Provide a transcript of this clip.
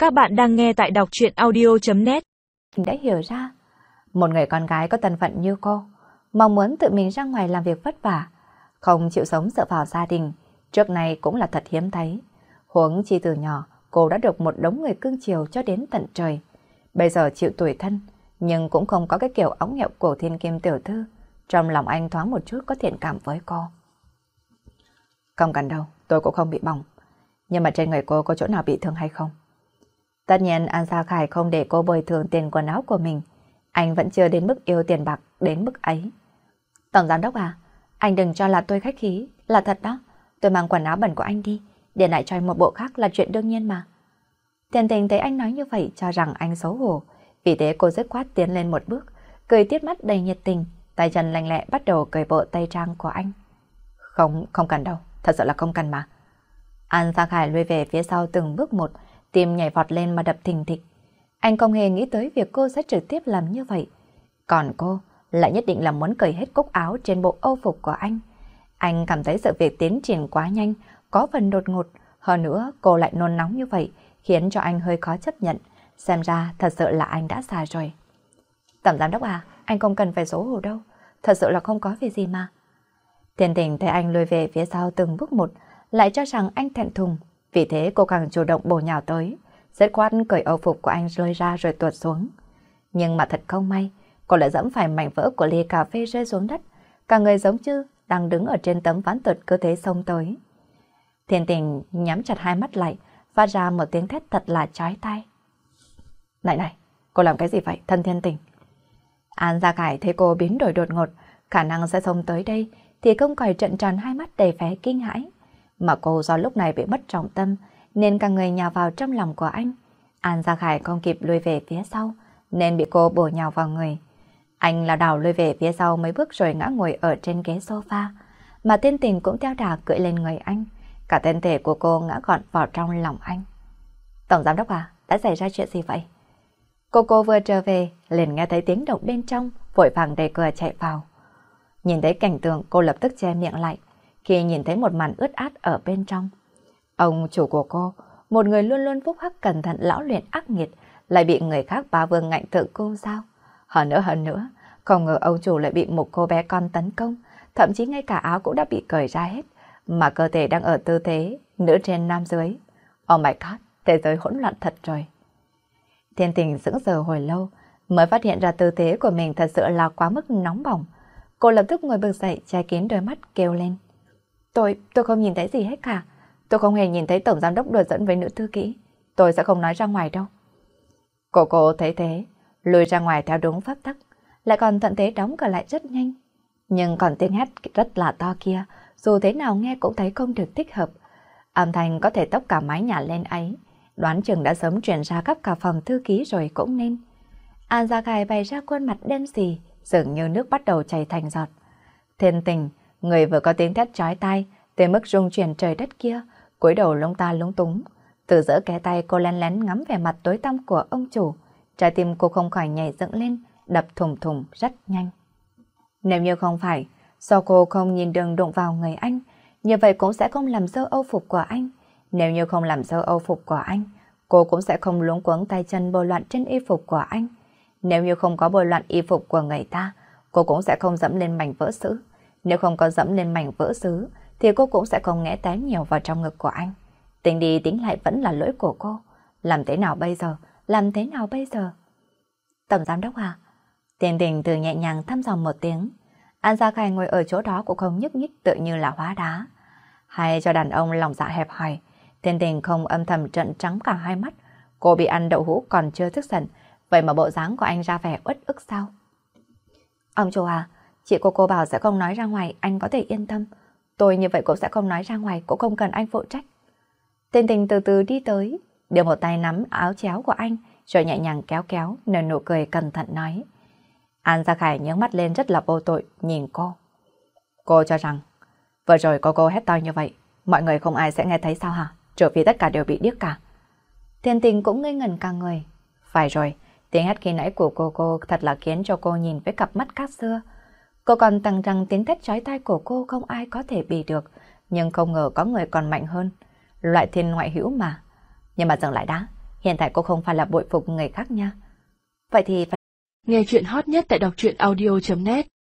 Các bạn đang nghe tại đọc truyện audio.net. Đã hiểu ra, một người con gái có thân phận như cô, mong muốn tự mình ra ngoài làm việc vất vả, không chịu sống dựa vào gia đình, trước này cũng là thật hiếm thấy. Huống chi từ nhỏ, cô đã được một đống người cưng chiều cho đến tận trời. Bây giờ chịu tủi thân, nhưng cũng không có cái kiểu óng nhẹo của thiên kim tiểu thư. Trong lòng anh thoáng một chút có thiện cảm với cô. Không cần đâu, tôi cũng không bị bỏng. Nhưng mà trên người cô có chỗ nào bị thương hay không? Tất nhiên An Gia Khải không để cô bồi thường tiền quần áo của mình. Anh vẫn chưa đến mức yêu tiền bạc đến mức ấy. Tổng giám đốc à, anh đừng cho là tôi khách khí, là thật đó. Tôi mang quần áo bẩn của anh đi, để lại cho anh một bộ khác là chuyện đương nhiên mà. Tiền Tình thấy anh nói như vậy cho rằng anh xấu hổ. Vì thế cô dứt khoát tiến lên một bước, cười tiết mắt đầy nhiệt tình, tay chân lanh lẹ bắt đầu cởi bộ tây trang của anh. Không cần đâu, thật sự là không cần mà. An Gia Khải lùi về phía sau từng bước một, tim nhảy vọt lên mà đập thình thịch. Anh không hề nghĩ tới việc cô sẽ trực tiếp làm như vậy. Còn cô lại nhất định là muốn cởi hết cúc áo trên bộ âu phục của anh. Anh cảm thấy sự việc tiến triển quá nhanh, có phần đột ngột. Hơn nữa cô lại nôn nóng như vậy, khiến cho anh hơi khó chấp nhận. Xem ra thật sự là anh đã già rồi. Tổng giám đốc à, anh không cần phải xấu hổ đâu. Thật sự là không có việc gì mà. Thiên Tình thấy anh lùi về phía sau từng bước một, lại cho rằng anh thẹn thùng. Vì thế cô càng chủ động bổ nhào tới, dứt khoát cởi âu phục của anh rơi ra rồi tuột xuống. Nhưng mà thật không may, cô lại dẫm phải mảnh vỡ của ly cà phê rơi xuống đất. Cả người giống như đang đứng ở trên tấm ván tụt cứ thế xông tới. Thiên Tình nhắm chặt hai mắt lại, phát ra một tiếng thét thật là chói tai. Này, cô làm cái gì vậy, thân Thiên Tình? An Gia Khải thấy cô biến đổi đột ngột, khả năng sẽ xông tới đây, thì không khỏi trợn tròn hai mắt đầy vẻ kinh hãi. Mà cô do lúc này bị mất trọng tâm, nên cả người nhào vào trong lòng của anh. An Gia Khải không kịp lùi về phía sau, nên bị cô bổ nhào vào người. Anh lảo đảo lùi về phía sau mấy bước rồi ngã ngồi ở trên ghế sofa, mà Thiên Tình cũng theo đà cưỡi lên người anh. Cả thân thể của cô ngã gọn vào trong lòng anh. Tổng giám đốc à, đã xảy ra chuyện gì vậy? Cô vừa trở về, liền nghe thấy tiếng động bên trong, vội vàng đẩy cửa chạy vào. Nhìn thấy cảnh tượng, cô lập tức che miệng lại, khi nhìn thấy một màn ướt át ở bên trong. Ông chủ của cô, một người luôn luôn phúc hắc cẩn thận lão luyện ác nghiệt, lại bị người khác bá vương ngạnh thượng cô sao? Hơn nữa, không ngờ ông chủ lại bị một cô bé con tấn công, thậm chí ngay cả áo cũng đã bị cởi ra hết, mà cơ thể đang ở tư thế nữ trên nam dưới. Oh my god, thế giới hỗn loạn thật rồi. Thiên Tình sững sờ hồi lâu, mới phát hiện ra tư thế của mình thật sự là quá mức nóng bỏng. Cô lập tức ngồi bật dậy, che kín đôi mắt kêu lên. Tôi không nhìn thấy gì hết cả. Tôi không hề nhìn thấy tổng giám đốc đùa giỡn với nữ thư ký. Tôi sẽ không nói ra ngoài đâu. Cô thấy thế, lùi ra ngoài theo đúng pháp tắc, lại còn thuận thế đóng cửa lại rất nhanh. Nhưng còn tiếng hét rất là to kia, dù thế nào nghe cũng thấy không được thích hợp. Âm thanh có thể tốc cả mái nhà lên ấy, đoán chừng đã sớm truyền ra khắp cả phòng thư ký rồi cũng nên. An Gia Khải bày ra khuôn mặt đen xì, dường như nước bắt đầu chảy thành giọt. Thiên Tình, người vừa có tiếng thét chói tai, tới mức rung chuyển trời đất kia, cúi đầu lúng ta lúng túng. Từ giữa cái tay cô lén lén ngắm vẻ mặt tối tăm của ông chủ, trái tim cô không khỏi nhảy dựng lên, đập thùng thùng rất nhanh. Nếu như không phải do cô không nhìn đường đụng vào người anh, như vậy cũng sẽ không làm dơ âu phục của anh. Nếu như không làm dơ âu phục của anh, cô cũng sẽ không luống cuống tay chân bôi loạn trên y phục của anh. Nếu như không có bôi loạn y phục của người ta, cô cũng sẽ không dẫm lên mảnh vỡ sứ. Nếu không có dẫm lên mảnh vỡ sứ, thì cô cũng sẽ không nghé té nhiều vào trong ngực của anh. Tính đi tính lại vẫn là lỗi của cô. Làm thế nào bây giờ? Tổng giám đốc à? Thiên Tình từ nhẹ nhàng thăm dò một tiếng. An Gia Khải ngồi ở chỗ đó cũng không nhúc nhích, tự như là hóa đá. Hay cho đàn ông lòng dạ hẹp hòi, Thiên Tình không âm thầm trợn trắng cả hai mắt. Cô bị ăn đậu hũ còn chưa tức giận, vậy mà bộ dáng của anh ra vẻ uất ức sao? Ông chủ à, chị cô bảo sẽ không nói ra ngoài, anh có thể yên tâm. Tôi như vậy cũng sẽ không nói ra ngoài, cũng không cần anh phụ trách. Thiên Tình từ từ đi tới, đưa một tay nắm áo chéo của anh, rồi nhẹ nhàng kéo, nở nụ cười cẩn thận nói. An Gia Khải nhướng mắt lên rất là vô tội, nhìn cô. Cô cho rằng, vừa rồi cô hét to như vậy, mọi người không ai sẽ nghe thấy sao hả? Trừ phi tất cả đều bị điếc cả. Thiên Tình cũng ngây ngẩn cả người. Phải rồi, tiếng hét khi nãy của cô thật là khiến cho cô nhìn với cặp mắt khác xưa. Cô còn tưởng rằng tiếng thét chói tai của cô không ai có thể bì được, nhưng không ngờ có người còn mạnh hơn. Loại thiên ngoại hữu mà. Nhưng mà dừng lại đã, Hiện tại cô không phải là bội phục người khác nha. Vậy thì... Nghe chuyện hot nhất tại đọc truyện audio.net